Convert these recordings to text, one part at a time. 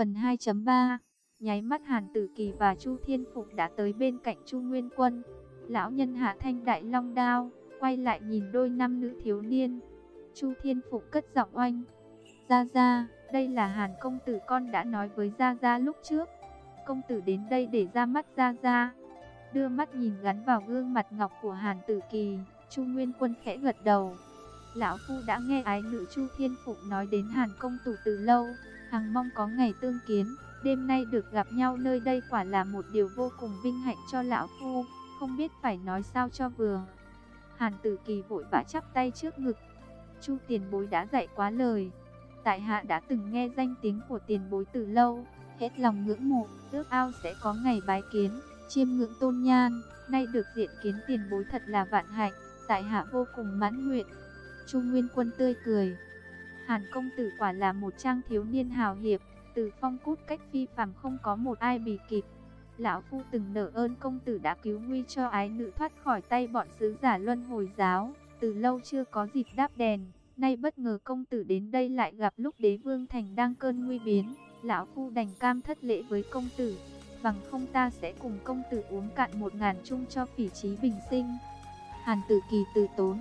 Phần 2.3. Nháy mắt Hàn Tử Kỳ và Chu Thiên Phục đã tới bên cạnh Chu Nguyên Quân. Lão nhân hạ thanh đại long đao, quay lại nhìn đôi nam nữ thiếu niên. Chu Thiên Phục cất giọng oanh: Gia Gia, đây là Hàn công tử con đã nói với Gia Gia lúc trước. Công tử đến đây để ra mắt Gia Gia. Đưa mắt nhìn gắn vào gương mặt ngọc của Hàn Tử Kỳ, Chu Nguyên Quân khẽ gật đầu. Lão phu đã nghe ái nữ Chu Thiên Phục nói đến Hàn công tử từ lâu, hằng mong có ngày tương kiến. Đêm nay được gặp nhau nơi đây quả là một điều vô cùng vinh hạnh cho lão phu, không biết phải nói sao cho vừa. Hàn Tử Kỳ vội vã chắp tay trước ngực. Chu tiền bối đã dạy quá lời. Tại hạ đã từng nghe danh tiếng của tiền bối từ lâu, hết lòng ngưỡng mộ, ước ao sẽ có ngày bái kiến, chiêm ngưỡng tôn nhan. Nay được diện kiến tiền bối thật là vạn hạnh, tại hạ vô cùng mãn nguyện. Chu Nguyên Quân tươi cười. Hàn công tử quả là một trang thiếu niên hào hiệp, từ phong cút cách phi phàm không có một ai bì kịp. Lão phu từng nợ ơn công tử đã cứu nguy cho ái nữ thoát khỏi tay bọn sứ giả Luân Hồi giáo, từ lâu chưa có dịp đáp đền. Nay bất ngờ công tử đến đây lại gặp lúc đế vương thành đang cơn nguy biến, lão phu đành cam thất lễ với công tử, bằng không ta sẽ cùng công tử uống cạn 1000 chung cho phỉ trí bình sinh. Hàn Tử Kỳ từ tốn.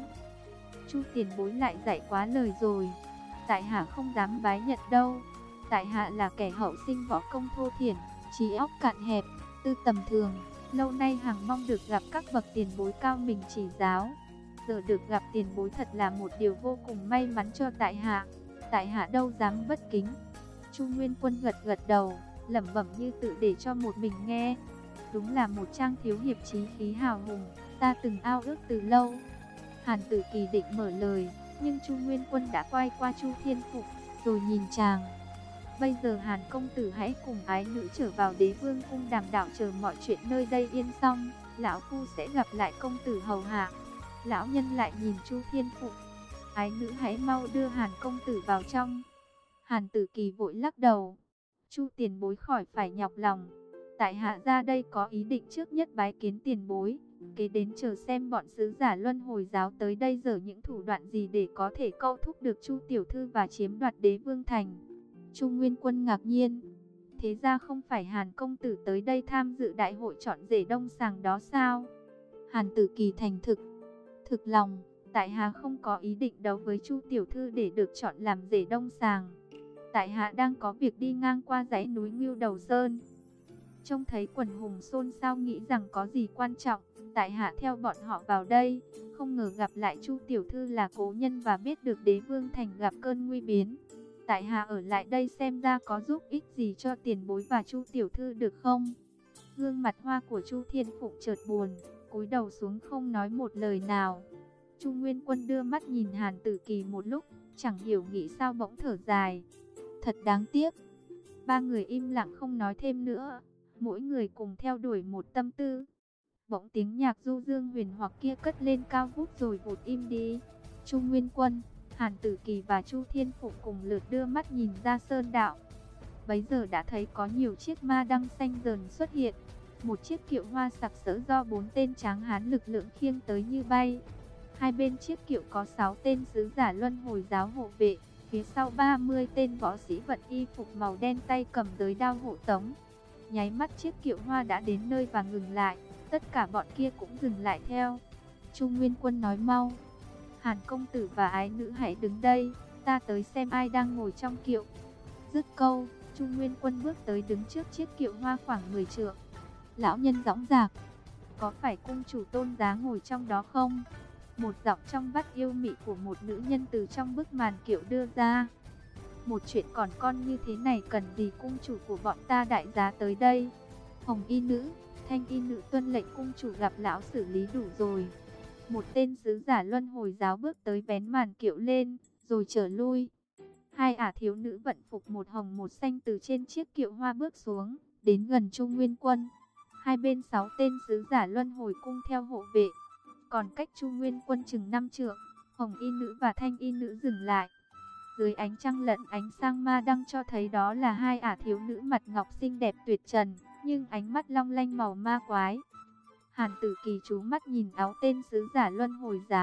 Chu tiền bối lại dạy quá lời rồi, tại hạ không dám bái nhận đâu. Tại hạ là kẻ hậu sinh võ công thô thiển, trí óc cạn hẹp, tư tầm thường, lâu nay hằng mong được gặp các bậc tiền bối cao mình chỉ giáo. Giờ được gặp tiền bối thật là một điều vô cùng may mắn cho tại hạ đâu dám bất kính. Chu Nguyên Quân gật gật đầu, lẩm bẩm như tự để cho một mình nghe. Đúng là một trang thiếu hiệp chí khí hào hùng, ta từng ao ước từ lâu. Hàn Tử Kỳ định mở lời, nhưng Chu Nguyên Quân đã quay qua Chu Thiên Phục, rồi nhìn chàng. Bây giờ Hàn công tử hãy cùng ái nữ trở vào đế vương cung đàm đạo, chờ mọi chuyện nơi đây yên xong, lão phu sẽ gặp lại công tử hầu hạ. Lão nhân lại nhìn Chu Thiên Phục. Ái nữ hãy mau đưa Hàn công tử vào trong. Hàn Tử Kỳ vội lắc đầu. Chu tiền bối khỏi phải nhọc lòng. Tại hạ ra đây có ý định trước nhất bái kiến tiền bối, kế đến chờ xem bọn sứ giả Luân Hồi giáo tới đây giở những thủ đoạn gì để có thể câu thúc được Chu tiểu thư và chiếm đoạt đế vương thành. Chu Nguyên Quân ngạc nhiên. Thế ra không phải Hàn công tử tới đây tham dự đại hội chọn rể đông sàng đó sao? Hàn Tử Kỳ thành thực lòng, tại hạ không có ý định đấu với Chu tiểu thư để được chọn làm rể đông sàng. Tại hạ đang có việc đi ngang qua dãy núi Ngưu Đầu Sơn, trông thấy quần hùng xôn xao nghĩ rằng có gì quan trọng, tại hạ theo bọn họ vào đây, không ngờ gặp lại Chu tiểu thư là cố nhân và biết được đế vương thành gặp cơn nguy biến. Tại hạ ở lại đây xem ra có giúp ích gì cho tiền bối và Chu tiểu thư được không? Gương mặt hoa của Chu Thiên Phụng chợt buồn, cúi đầu xuống không nói một lời nào. Chu Nguyên Quân đưa mắt nhìn Hàn Tử Kỳ một lúc, chẳng hiểu nghĩ sao bỗng thở dài. Thật đáng tiếc. Ba người im lặng không nói thêm nữa, mỗi người cùng theo đuổi một tâm tư. Bỗng tiếng nhạc du dương huyền hoặc kia cất lên cao vút rồi vụt im đi. Chu Nguyên Quân, Hàn Tử Kỳ và Chu Thiên Phụng cùng lượt đưa mắt nhìn ra sơn đạo. Bấy giờ đã thấy có nhiều chiếc ma đăng xanh dờn xuất hiện. Một chiếc kiệu hoa sặc sỡ do 4 tên tráng hán lực lượng khiêng tới như bay. Hai bên chiếc kiệu có 6 tên sứ giả Luân Hồi giáo hộ vệ, phía sau 30 tên võ sĩ vận y phục màu đen tay cầm giới đao hộ tống. Nháy mắt chiếc kiệu hoa đã đến nơi và ngừng lại, tất cả bọn kia cũng dừng lại theo. Chu Nguyên Quân nói mau: Hàn công tử và ái nữ hãy đứng đây, ta tới xem ai đang ngồi trong kiệu. Dứt câu, Chu Nguyên Quân bước tới đứng trước chiếc kiệu hoa khoảng 10 trượng. Lão nhân dõng dạc: Có phải cung chủ Tôn Giá ngồi trong đó không? Một giọng trong vắt yêu mị của một nữ nhân từ trong bức màn kiệu đưa ra. Một chuyện còn con như thế này cần gì cung chủ của bọn ta đại giá tới đây? Hồng y nữ, thanh y nữ tuân lệnh cung chủ gặp lão xử lý đủ rồi. Một tên sứ giả Luân Hồi giáo bước tới vén màn kiệu lên, rồi trở lui. Hai ả thiếu nữ vận phục một hồng một xanh từ trên chiếc kiệu hoa bước xuống, đến gần Chu Nguyên Quân. Hai bên 6 tên sứ giả Luân Hồi cung theo hộ vệ. Còn cách Chu Nguyên Quân chừng 5 trượng, hồng y nữ và thanh y nữ dừng lại. Dưới ánh trăng lẫn ánh sang ma đăng cho thấy đó là hai ả thiếu nữ mặt ngọc xinh đẹp tuyệt trần, nhưng ánh mắt long lanh màu ma quái. Hàn Tử Kỳ chú mắt nhìn áo tên sứ giả Luân Hồi giáo,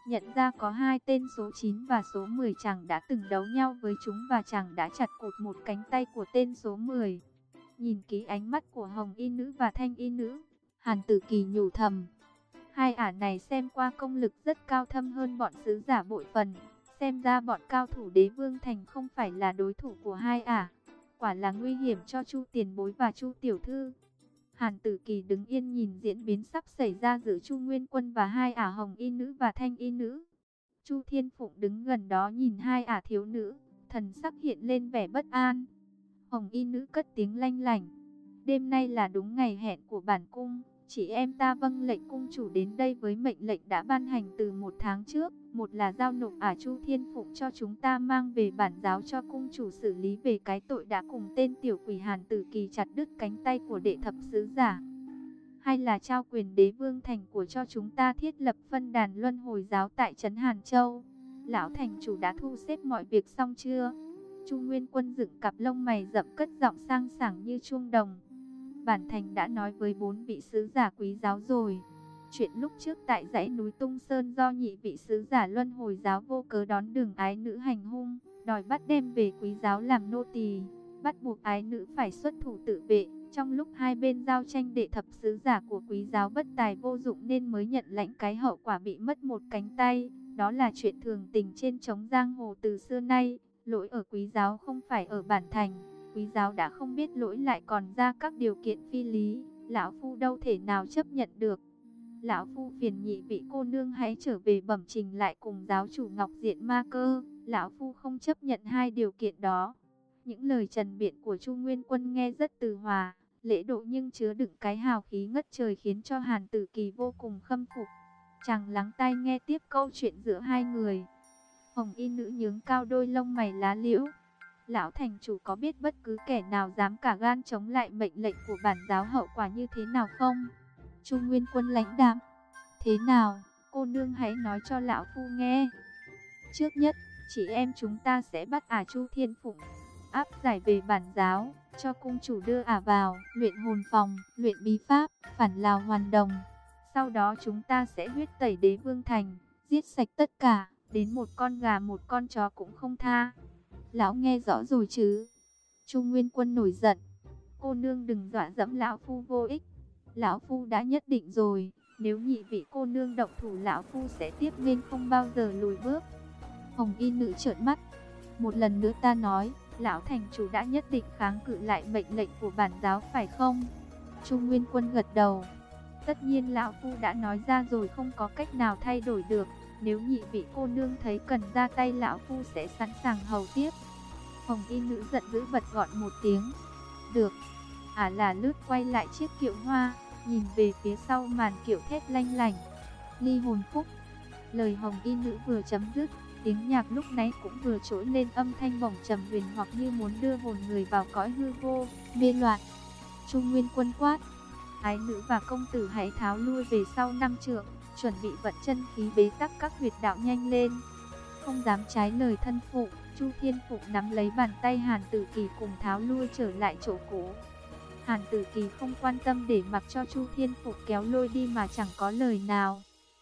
nhận ra có hai tên số 9 và số 10 chàng đã từng đấu nhau với chúng và chàng đã chặt cụt một cánh tay của tên số 10. Nhìn kỹ ánh mắt của Hồng Y Nữ và Thanh Y Nữ, Hàn Tử Kỳ nhủ thầm, hai ả này xem qua công lực rất cao thâm hơn bọn sứ giả bội phần, xem ra bọn cao thủ Đế Vương Thành không phải là đối thủ của hai ả, quả là nguy hiểm cho Chu tiền bối và Chu tiểu thư. Hàn Tử Kỳ đứng yên nhìn diễn biến sắp xảy ra giữa Chu Nguyên Quân và hai ả Hồng Y Nữ và Thanh Y Nữ. Chu Thiên Phụng đứng gần đó nhìn hai ả thiếu nữ, thần sắc hiện lên vẻ bất an. Hồng Y Nữ cất tiếng lanh lảnh, đêm nay là đúng ngày hẹn của bản cung, chị em ta vâng lệnh cung chủ đến đây với mệnh lệnh đã ban hành từ 1 tháng trước. Một là giao nộp ả Chu Thiên Phụng cho chúng ta mang về bản giáo cho cung chủ xử lý về cái tội đã cùng tên tiểu quỷ Hàn Tử Kỳ chặt đứt cánh tay của đệ thập sứ giả. Hay là trao quyền Đế Vương Thành của cho chúng ta thiết lập phân đàn luân hồi giáo tại trấn Hàn Châu. Lão thành chủ đã thu xếp mọi việc xong chưa? Chu Nguyên Quân dựng cặp lông mày rậm cất giọng sang sảng như chuông đồng. Bản thành đã nói với 4 vị sứ giả quý giáo rồi. Chuyện lúc trước tại dãy núi Tung Sơn do nhị vị sứ giả luân hồi giáo vô cớ đón đường ái nữ hành hung, đòi bắt đem về quý giáo làm nô tỳ, bắt buộc ái nữ phải xuất thủ tự vệ. Trong lúc hai bên giao tranh, đệ thập sứ giả của quý giáo bất tài vô dụng nên mới nhận lãnh cái hậu quả bị mất một cánh tay. Đó là chuyện thường tình trên trống giang hồ từ xưa nay. Lỗi ở quý giáo không phải ở bản thành. Quý giáo đã không biết lỗi lại còn ra các điều kiện phi lý, lão phu đâu thể nào chấp nhận được. Lão phu phiền nhị vị cô nương hãy trở về bẩm trình lại cùng giáo chủ Ngọc Diện Ma Cơ. Lão phu không chấp nhận hai điều kiện đó. Những lời trần biện của Chu Nguyên Quân nghe rất từ hòa, lễ độ nhưng chứa đựng cái hào khí ngất trời khiến cho Hàn Tử Kỳ vô cùng khâm phục. Chàng lắng tai nghe tiếp câu chuyện giữa hai người. Hồng Y Nữ nhướng cao đôi lông mày lá liễu. Lão thành chủ có biết bất cứ kẻ nào dám cả gan chống lại mệnh lệnh của bản giáo hậu quả như thế nào không? Chu Nguyên Quân lãnh đạm, thế nào, cô nương hãy nói cho lão phu nghe. Trước nhất, chị em chúng ta sẽ bắt ả Chu Thiên Phụng, áp giải về bản giáo, cho cung chủ đưa ả vào luyện hồn phòng, luyện bí pháp, phản Lào hoàn đồng. Sau đó chúng ta sẽ huyết tẩy Đế Vương Thành, giết sạch tất cả, đến một con gà một con chó cũng không tha. Lão nghe rõ rồi chứ? Chu Nguyên Quân nổi giận, cô nương đừng dọa dẫm lão phu vô ích. Lão phu đã nhất định rồi, nếu nhị vị cô nương động thủ lão phu sẽ tiếp nên không bao giờ lùi bước. Hồng Y Nữ trợn mắt, một lần nữa ta nói, lão thành chủ đã nhất định kháng cự lại mệnh lệnh của bản giáo phải không? Chu Nguyên Quân gật đầu, tất nhiên lão phu đã nói ra rồi, không có cách nào thay đổi được. Nếu nhị vị cô nương thấy cần ra tay lão phu sẽ sẵn sàng hầu tiếp. Hồng Y Nữ giận dữ bật gọn một tiếng, được. Ả là lướt quay lại chiếc kiệu hoa, nhìn về phía sau màn kiệu thét lanh lảnh, ly hồn phúc. Lời Hồng Y Nữ vừa chấm dứt, tiếng nhạc lúc nãy cũng vừa trỗi lên âm thanh bổng trầm huyền hoặc như muốn đưa hồn người vào cõi hư vô, mê loạn. Chu Nguyên Quân quát, ái nữ và công tử hãy tháo lui về sau 5 trượng, chuẩn bị vận chân khí bế tắc các huyệt đạo nhanh lên. Không dám trái lời thân phụ, Chu Thiên Phụng nắm lấy bàn tay Hàn Tử Kỳ cùng tháo lui trở lại chỗ cũ. Hàn Tử Kỳ không quan tâm để mặc cho Chu Thiên Phụng kéo lôi đi mà chẳng có lời nào.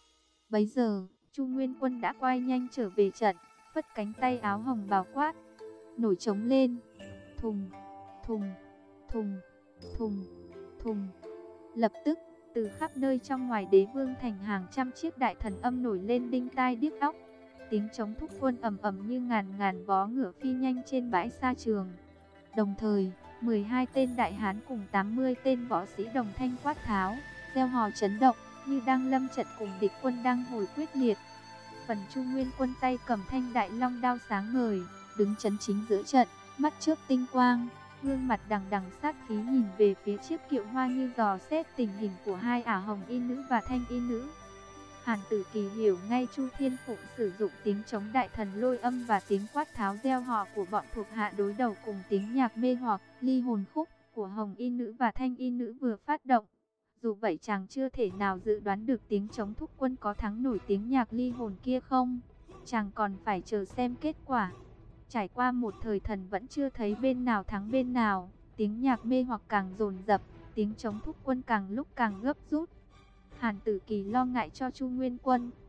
Bấy giờ, Chu Nguyên Quân đã quay nhanh trở về trận, phất cánh tay áo hồng bào quát, nổi trống lên. Thùng, thùng, thùng, thùng, thùng. Lập tức, từ khắp nơi trong ngoài Đế Vương Thành hàng trăm chiếc đại thần âm nổi lên đinh tai điếc óc. Tiếng trống thúc quân ầm ầm như ngàn ngàn vó ngựa phi nhanh trên bãi sa trường. Đồng thời, 12 tên đại hán cùng 80 tên võ sĩ đồng thanh quát tháo, reo hò chấn động, như đang lâm trận cùng địch quân đang hồi quyết liệt. Phần Chu Nguyên Quân tay cầm thanh đại long đao sáng ngời, đứng chấn chính giữa trận, mắt trước tinh quang, gương mặt đằng đằng sát khí nhìn về phía chiếc kiệu hoa như dò xét tình hình của hai ả Hồng Y Nữ và Thanh Y Nữ. Hàn Tử Kỳ hiểu ngay Chu Thiên Phụng sử dụng tiếng trống đại thần lôi âm và tiếng quát tháo reo hò của bọn thuộc hạ đối đầu cùng tiếng nhạc mê hoặc ly hồn khúc của Hồng Y Nữ và Thanh Y Nữ vừa phát động. Dù vậy chàng chưa thể nào dự đoán được tiếng trống thúc quân có thắng nổi tiếng nhạc ly hồn kia không. Chàng còn phải chờ xem kết quả. Trải qua một thời thần vẫn chưa thấy bên nào thắng bên nào. Tiếng nhạc mê hoặc càng dồn dập, tiếng trống thúc quân càng lúc càng gấp rút. Hàn Tử Kỳ lo ngại cho Chu Nguyên Quân,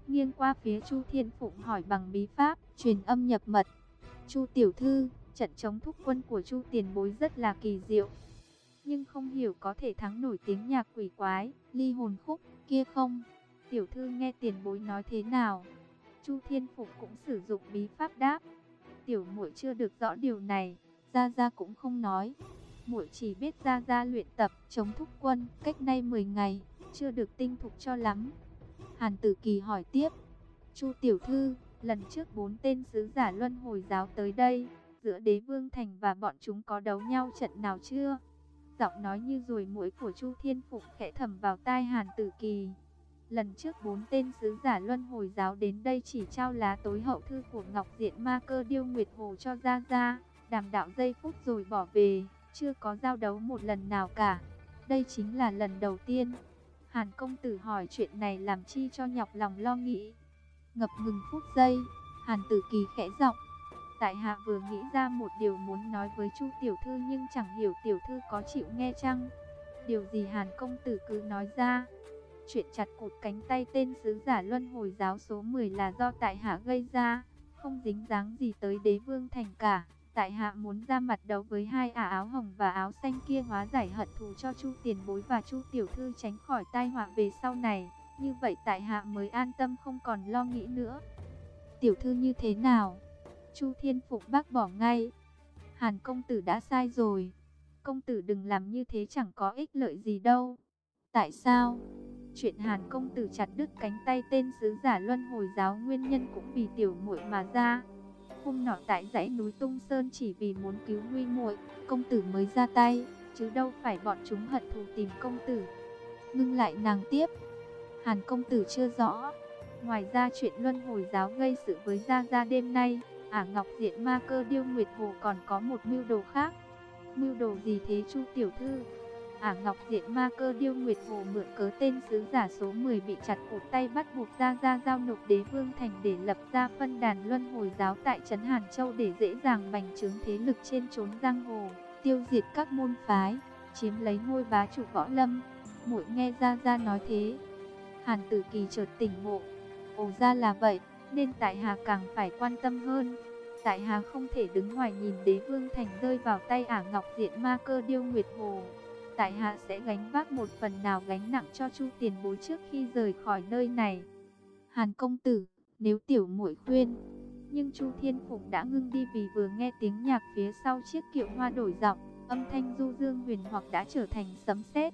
nghiêng qua phía Chu Thiên Phụng hỏi bằng bí pháp truyền âm nhập mật. Chu tiểu thư, trận chống thúc quân của Chu tiền bối rất là kỳ diệu, nhưng không hiểu có thể thắng nổi tiếng nhạc quỷ quái, ly hồn khúc kia không? Tiểu thư nghe tiền bối nói thế nào? Chu Thiên Phụng cũng sử dụng bí pháp đáp. Tiểu muội chưa được rõ điều này, gia gia cũng không nói. Muội chỉ biết gia gia luyện tập chống thúc quân cách nay 10 ngày, chưa được tinh thục cho lắm. Hàn Tử Kỳ hỏi tiếp. Chu tiểu thư, lần trước 4 tên sứ giả luân hồi giáo tới đây, giữa Đế Vương Thành và bọn chúng có đấu nhau trận nào chưa? Giọng nói như ruồi muỗi của Chu Thiên Phụng khẽ thầm vào tai Hàn Tử Kỳ. Lần trước 4 tên sứ giả luân hồi giáo đến đây chỉ trao lá tối hậu thư của Ngọc Diện Ma Cơ Điêu Nguyệt Hồ cho gia gia, đàm đạo giây phút rồi bỏ về, chưa có giao đấu một lần nào cả. Đây chính là lần đầu tiên. Hàn công tử hỏi chuyện này làm chi cho nhọc lòng lo nghĩ. Ngập ngừng phút giây, Hàn Tử Kỳ khẽ giọng. Tại hạ vừa nghĩ ra một điều muốn nói với Chu tiểu thư nhưng chẳng hiểu tiểu thư có chịu nghe chăng? Điều gì Hàn công tử cứ nói ra. Chuyện chặt cụt cánh tay tên sứ giả luân hồi giáo số 10 là do tại hạ gây ra, không dính dáng gì tới Đế Vương Thành cả. Tại hạ muốn ra mặt đấu với hai ả áo hồng và áo xanh kia, hóa giải hận thù cho Chu tiền bối và Chu tiểu thư tránh khỏi tai họa về sau này. Như vậy tại hạ mới an tâm không còn lo nghĩ nữa. Tiểu thư như thế nào? Chu Thiên Phụng bác bỏ ngay. Hàn công tử đã sai rồi. Công tử đừng làm như thế, chẳng có ích lợi gì đâu. Tại sao? Chuyện Hàn công tử chặt đứt cánh tay tên sứ giả luân hồi giáo nguyên nhân cũng vì tiểu muội mà ra. Hôm nọ tại dãy núi Tung Sơn chỉ vì muốn cứu Huy muội, công tử mới ra tay, chứ đâu phải bọn chúng hận thù tìm công tử. Ngưng lại nàng tiếp. Hàn công tử chưa rõ. Ngoài ra chuyện luân hồi giáo gây sự với gia gia đêm nay, ả Ngọc Diện Ma Cơ Điêu Nguyệt Hồ còn có một mưu đồ khác. Mưu đồ gì thế Chu tiểu thư? Ả Ngọc Diện Ma Cơ Điêu Nguyệt Hồ mượn cớ tên sứ giả số 10 bị chặt cụt tay bắt buộc gia gia giao nộp Đế Vương Thành để lập ra phân đàn luân hồi giáo tại trấn Hàn Châu để dễ dàng bành trướng thế lực trên chốn giang hồ, tiêu diệt các môn phái, chiếm lấy ngôi bá chủ võ lâm. Muội nghe gia gia nói thế. Hàn Tử Kỳ chợt tỉnh ngộ. Ồ ra là vậy, nên tại hạ càng phải quan tâm hơn. Tại hạ không thể đứng ngoài nhìn Đế Vương Thành rơi vào tay ả Ngọc Diện Ma Cơ Điêu Nguyệt Hồ. Tại hạ sẽ gánh vác một phần nào gánh nặng cho Chu tiền bối trước khi rời khỏi nơi này. Hàn công tử, nếu tiểu muội khuyên. Nhưng Chu Thiên Phụng đã ngưng đi vì vừa nghe tiếng nhạc phía sau chiếc kiệu hoa đổi giọng, âm thanh du dương huyền hoặc đã trở thành sấm sét.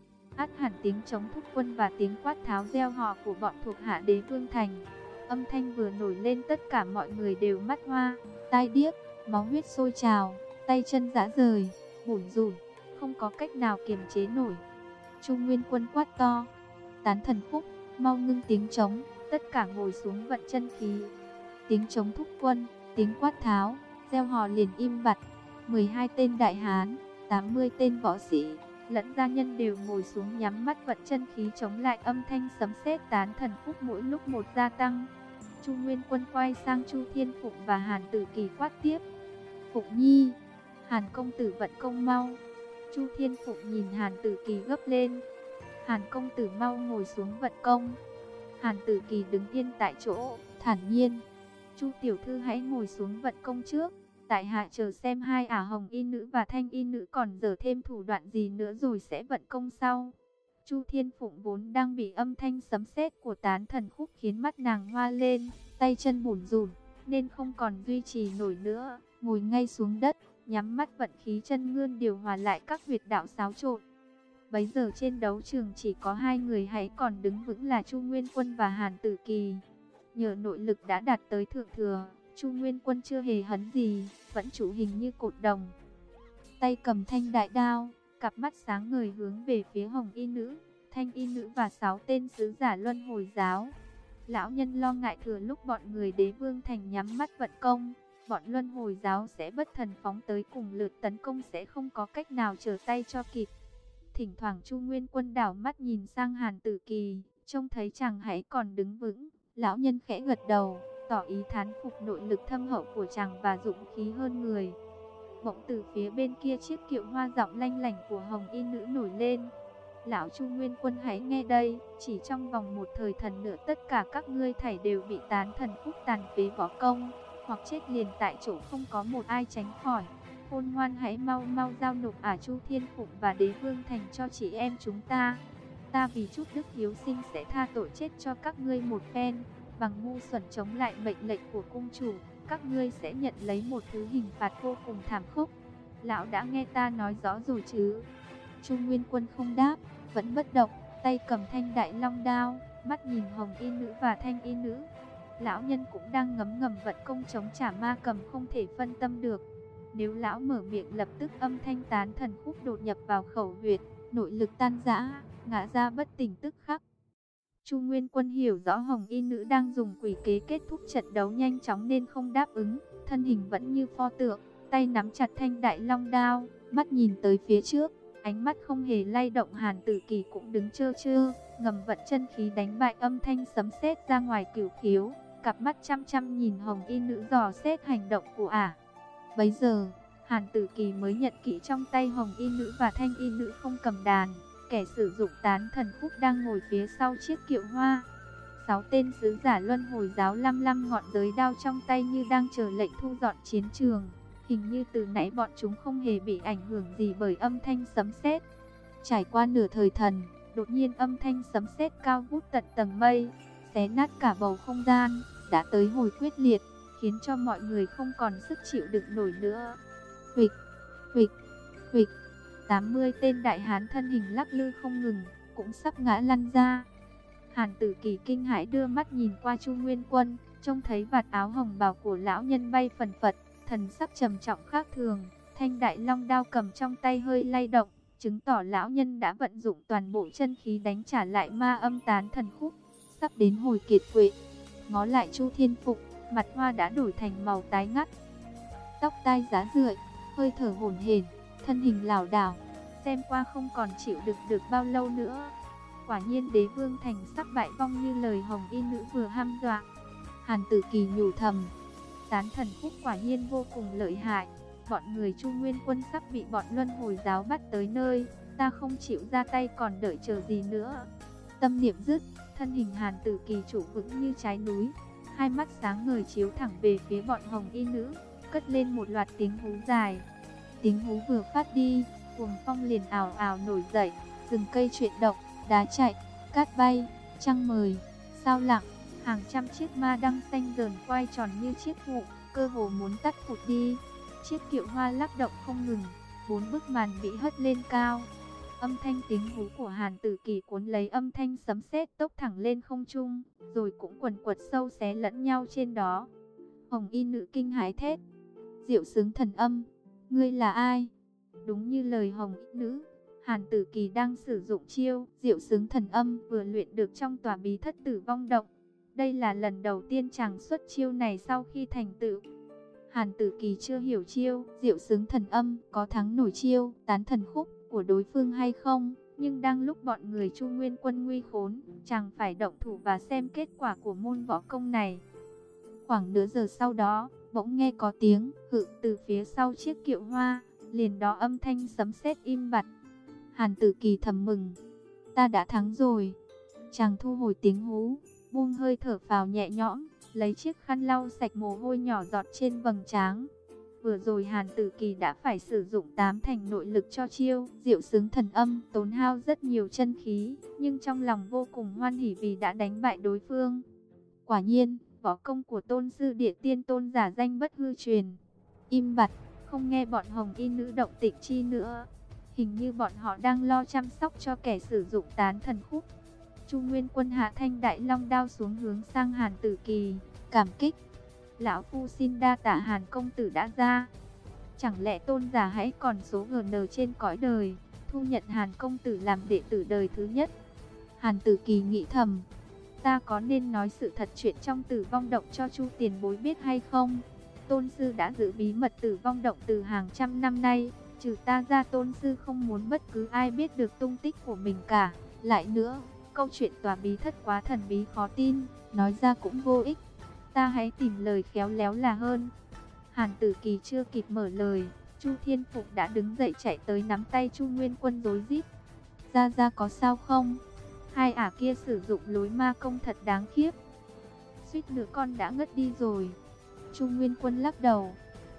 Át hẳn tiếng trống thúc quân và tiếng quát tháo reo hò của bọn thuộc hạ Đế Vương Thành. Âm thanh vừa nổi lên, tất cả mọi người đều mắt hoa, tai điếc, máu huyết sôi trào, tay chân rã rời, bủn rủn, không có cách nào kiềm chế nổi. Chu Nguyên Quân quát to, Tán Thần Khúc, mau ngưng tiếng trống, tất cả ngồi xuống vận chân khí. Tiếng trống thúc quân, tiếng quát tháo, reo hò liền im bặt. 12 tên đại hán, 80 tên võ sĩ lẫn gia nhân đều ngồi xuống nhắm mắt vận chân khí chống lại âm thanh sấm sét Tán Thần Khúc mỗi lúc một gia tăng. Chu Nguyên Quân quay sang Chu Thiên Phụng và Hàn Tử Kỳ quát tiếp. Phụng Nhi, Hàn công tử vận công mau. Chu Thiên Phụng nhìn Hàn Tử Kỳ gấp lên. Hàn công tử mau ngồi xuống vận công. Hàn Tử Kỳ đứng yên tại chỗ, thản nhiên. Chu tiểu thư hãy ngồi xuống vận công trước. Tại hạ chờ xem hai ả hồng y nữ và thanh y nữ còn dở thêm thủ đoạn gì nữa rồi sẽ vận công sau. Chu Thiên Phụng vốn đang bị âm thanh sấm sét của Tán Thần Khúc khiến mắt nàng hoa lên, tay chân bủn rủn, nên không còn duy trì nổi nữa, ngồi ngay xuống đất, nhắm mắt vận khí chân ngươn điều hòa lại các huyệt đạo xáo trộn. Bấy giờ trên đấu trường chỉ có hai người hãy còn đứng vững là Chu Nguyên Quân và Hàn Tử Kỳ. Nhờ nội lực đã đạt tới thượng thừa, Chu Nguyên Quân chưa hề hấn gì, vẫn chủ hình như cột đồng. Tay cầm thanh đại đao, cặp mắt sáng ngời hướng về phía hồng y nữ, thanh y nữ và 6 tên sứ giả luân hồi giáo. Lão nhân lo ngại thừa lúc bọn người Đế Vương Thành nhắm mắt vận công, bọn luân hồi giáo sẽ bất thần phóng tới cùng lượt tấn công, sẽ không có cách nào trở tay cho kịp. Thỉnh thoảng Chu Nguyên Quân đảo mắt nhìn sang Hàn Tử Kỳ, trông thấy chàng hãy còn đứng vững, lão nhân khẽ gật đầu, tỏ ý thán phục nội lực thâm hậu của chàng và dũng khí hơn người. Bỗng từ phía bên kia chiếc kiệu hoa giọng lanh lảnh của hồng y nữ nổi lên. Lão Chu Nguyên Quân hãy nghe đây, chỉ trong vòng một thời thần nữa tất cả các ngươi thảy đều bị tán thần khúc tàn phế võ công, hoặc chết liền tại chỗ không có một ai tránh khỏi. Khôn ngoan hãy mau mau giao nộp Chu Thiên Phụng và Đế Vương Thành cho chị em chúng ta. Ta vì chút đức hiếu sinh sẽ tha tội chết cho các ngươi một phen. Bằng ngu xuẩn chống lại mệnh lệnh của cung chủ, các ngươi sẽ nhận lấy một thứ hình phạt vô cùng thảm khốc. Lão đã nghe ta nói rõ rồi chứ? Chu Nguyên Quân không đáp, vẫn bất động, tay cầm thanh đại long đao, mắt nhìn hồng y nữ và thanh y nữ. Lão nhân cũng đang ngấm ngầm vận công chống trả ma cầm, không thể phân tâm được. Nếu lão mở miệng lập tức âm thanh tán thần khúc đột nhập vào khẩu huyệt, nội lực tan rã, ngã ra bất tỉnh tức khắc. Chu Nguyên Quân hiểu rõ hồng y nữ đang dùng quỷ kế kết thúc trận đấu nhanh chóng nên không đáp ứng, thân hình vẫn như pho tượng, tay nắm chặt thanh đại long đao, mắt nhìn tới phía trước, ánh mắt không hề lay động. Hàn Tử Kỳ cũng đứng trơ trơ, ngầm vận chân khí đánh bại âm thanh sấm sét ra ngoài cửu khiếu, cặp mắt chăm chăm nhìn hồng y nữ dò xét hành động của ả. Bấy giờ, Hàn Tử Kỳ mới nhận kỹ trong tay hồng y nữ và thanh y nữ không cầm đàn, kẻ sử dụng tán thần khúc đang ngồi phía sau chiếc kiệu hoa. 6 tên sứ giả luân hồi giáo lăm lăm ngọn giới đao trong tay như đang chờ lệnh thu dọn chiến trường. Hình như từ nãy bọn chúng không hề bị ảnh hưởng gì bởi âm thanh sấm sét. Trải qua nửa thời thần, đột nhiên âm thanh sấm sét cao vút tận tầng mây, xé nát cả bầu không gian, đã tới hồi quyết liệt, khiến cho mọi người không còn sức chịu đựng nổi nữa. Huỵch, huỵch, huỵch, 80 tên đại hán thân hình lắc lư không ngừng, cũng sắp ngã lăn ra. Hàn Tử Kỳ kinh hãi đưa mắt nhìn qua Chu Nguyên Quân, trông thấy vạt áo hồng bào của lão nhân bay phần phật, thần sắc trầm trọng khác thường, thanh đại long đao cầm trong tay hơi lay động, chứng tỏ lão nhân đã vận dụng toàn bộ chân khí đánh trả lại ma âm tán thần khúc, sắp đến hồi kiệt quệ. Ngó lại Chu Thiên Phục, mặt hoa đã đổi thành màu tái ngắt, tóc tai rã rượi, hơi thở hổn hển, thân hình lảo đảo, xem qua không còn chịu đựng được bao lâu nữa. Quả nhiên Đế Vương Thành sắp bại vong như lời hồng y nữ vừa hăm dọa. Hàn Tử Kỳ nhủ thầm, tán thần khúc quả nhiên vô cùng lợi hại. Bọn người Chu Nguyên Quân sắp bị bọn luân hồi giáo bắt tới nơi, ta không chịu ra tay còn đợi chờ gì nữa. Tâm niệm dứt, thân hình Hàn Tử Kỳ trụ vững như trái núi, hai mắt sáng ngời chiếu thẳng về phía bọn hồng y nữ, cất lên một loạt tiếng hú dài. Tiếng hú vừa phát đi, cuồng phong liền ào ào nổi dậy, rừng cây chuyển động, đá chạy, cát bay, trăng mời, sao lặng, hàng trăm chiếc ma đăng xanh dờn quay tròn như chiếc vụ, cơ hồ muốn tắt phụt đi. Chiếc kiệu hoa lắc động không ngừng, 4 bức màn bị hất lên cao. Âm thanh tiếng hú của Hàn Tử Kỳ cuốn lấy âm thanh sấm sét tốc thẳng lên không trung, rồi cũng quần quật sâu xé lẫn nhau trên đó. Hồng y nữ kinh hãi thét, Diệu Xướng Thần Âm, ngươi là ai? Đúng như lời hồng y nữ, Hàn Tử Kỳ đang sử dụng chiêu Diệu Xướng Thần Âm vừa luyện được trong tòa bí thất Tử Vong Động. Đây là lần đầu tiên chàng xuất chiêu này sau khi thành tựu. Hàn Tử Kỳ chưa hiểu chiêu Diệu Xướng Thần Âm có thắng nổi chiêu tán thần khúc của đối phương hay không, nhưng đang lúc bọn người Chu Nguyên Quân nguy khốn, chàng phải động thủ và xem kết quả của môn võ công này. Khoảng nửa giờ sau đó, bỗng nghe có tiếng hự từ phía sau chiếc kiệu hoa, liền đó âm thanh sấm sét im bặt. Hàn Tử Kỳ thầm mừng, ta đã thắng rồi. Chàng thu hồi tiếng hú, buông hơi thở phào nhẹ nhõm, lấy chiếc khăn lau sạch mồ hôi nhỏ giọt trên vầng trán. Vừa rồi Hàn Tử Kỳ đã phải sử dụng 8 thành nội lực cho chiêu Diệu Xướng Thần Âm, tốn hao rất nhiều chân khí, nhưng trong lòng vô cùng hoan hỉ vì đã đánh bại đối phương. Quả nhiên, võ công của tôn sư Địa Tiên Tôn giả danh bất hư truyền. Im bặt, không nghe bọn hồng y nữ động tĩnh chi nữa. Hình như bọn họ đang lo chăm sóc cho kẻ sử dụng tán thần khúc. Chu Nguyên Quân hạ thanh đại long đao xuống hướng sang Hàn Tử Kỳ, cảm kích. Lão phu xin đa tạ Hàn công tử đã ra. Chẳng lẽ tôn giả hãy còn số GN trên cõi đời, thu nhận Hàn công tử làm đệ tử đời thứ nhất? Hàn Tử Kỳ nghĩ thầm, ta có nên nói sự thật chuyện trong Tử Vong Động cho Chu tiền bối biết hay không? Tôn sư đã giữ bí mật Tử Vong Động từ hàng trăm năm nay, trừ ta ra tôn sư không muốn bất cứ ai biết được tung tích của mình cả. Lại nữa, câu chuyện tòa bí thất quá thần bí khó tin, nói ra cũng vô ích. Ta hãy tìm lời khéo léo là hơn. Hàn Tử Kỳ chưa kịp mở lời, Chu Thiên Phục đã đứng dậy chạy tới nắm tay Chu Nguyên Quân rối rít. Ra có sao không? Hai ả kia sử dụng lối ma công thật đáng khiếp. Suýt nữa con đã ngất đi rồi. Chu Nguyên Quân lắc đầu.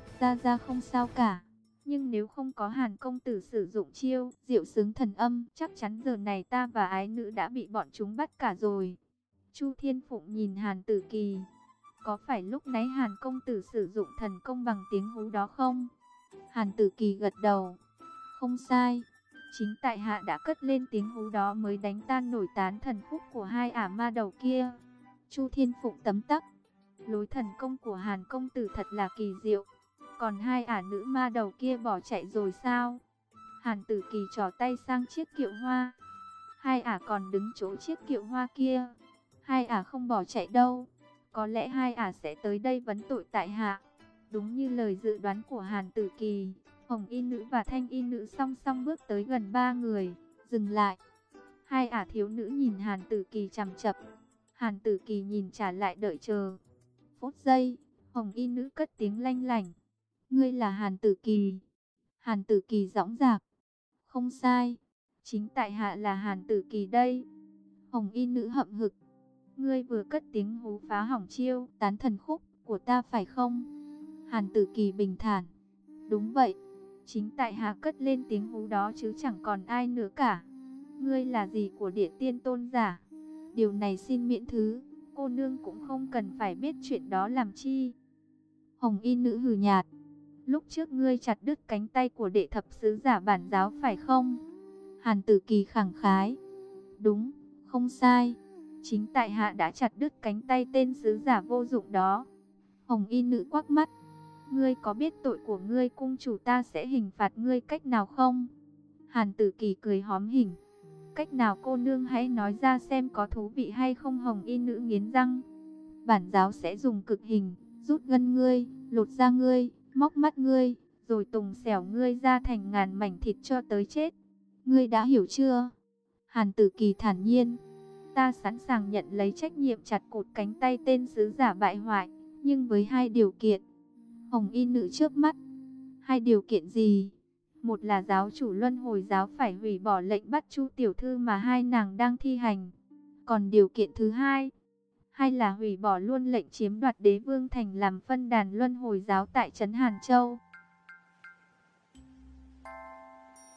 Ra không sao cả. Nhưng nếu không có Hàn công tử sử dụng chiêu diệu xướng thần âm, chắc chắn giờ này ta và ái nữ đã bị bọn chúng bắt cả rồi. Chu Thiên Phụng nhìn Hàn Tử Kỳ. Có phải lúc nãy Hàn công tử sử dụng thần công bằng tiếng hú đó không? Hàn Tử Kỳ gật đầu. Không sai. Chính tại hạ đã cất lên tiếng hú đó mới đánh tan nổi tán thần khúc của hai ả ma đầu kia. Chu Thiên Phụng tấm tắc. Lối thần công của Hàn công tử thật là kỳ diệu. Còn hai ả nữ ma đầu kia bỏ chạy rồi sao? Hàn Tử Kỳ trỏ tay sang chiếc kiệu hoa. Hai ả còn đứng chỗ chiếc kiệu hoa kia. Hai ả không bỏ chạy đâu. Có lẽ hai ả sẽ tới đây vấn tội tại hạ. Đúng như lời dự đoán của Hàn Tử Kỳ, Hồng y nữ và Thanh y nữ song song bước tới gần ba người, dừng lại. Hai ả thiếu nữ nhìn Hàn Tử Kỳ chằm chằm. Hàn Tử Kỳ nhìn trả lại đợi chờ. Phút giây, Hồng y nữ cất tiếng lanh lảnh. Ngươi là Hàn Tử Kỳ. Hàn Tử Kỳ dõng dạc. Không sai, chính tại hạ là Hàn Tử Kỳ đây. Hồng y nữ hậm hực. Ngươi vừa cất tiếng hú phá hỏng chiêu tán thần khúc của ta phải không? Hàn Tử Kỳ bình thản. Đúng vậy, chính tại hạ cất lên tiếng hú đó chứ chẳng còn ai nữa cả. Ngươi là gì của Địa Tiên tôn giả? Điều này xin miễn thứ, cô nương cũng không cần phải biết chuyện đó làm chi. Hồng y nữ hừ nhạt. Lúc trước ngươi chặt đứt cánh tay của đệ thập sứ giả bản giáo phải không? Hàn Tử Kỳ khẳng khái. Đúng, không sai. Chính tại hạ đã chặt đứt cánh tay tên sứ giả vô dụng đó. Hồng y nữ quắc mắt. Ngươi có biết tội của ngươi cung chủ ta sẽ hình phạt ngươi cách nào không? Hàn Tử Kỳ cười hóm hỉnh. Cách nào cô nương hãy nói ra xem có thú vị hay không. Hồng y nữ nghiến răng. Bản giáo sẽ dùng cực hình, rút gân ngươi, lột da ngươi, móc mắt ngươi, rồi tùng xẻo ngươi ra thành ngàn mảnh thịt cho tới chết. Ngươi đã hiểu chưa? Hàn Tử Kỳ thản nhiên. Ta sẵn sàng nhận lấy trách nhiệm chặt cụt cánh tay tên sứ giả bại hoại, nhưng với hai điều kiện. Hồng y nữ chớp mắt. Hai điều kiện gì? Một là giáo chủ Luân Hồi giáo phải hủy bỏ lệnh bắt Chu tiểu thư mà hai nàng đang thi hành. Còn điều kiện thứ hai, là hủy bỏ luôn lệnh chiếm đoạt Đế Vương Thành làm phân đàn Luân Hồi giáo tại trấn Hàn Châu.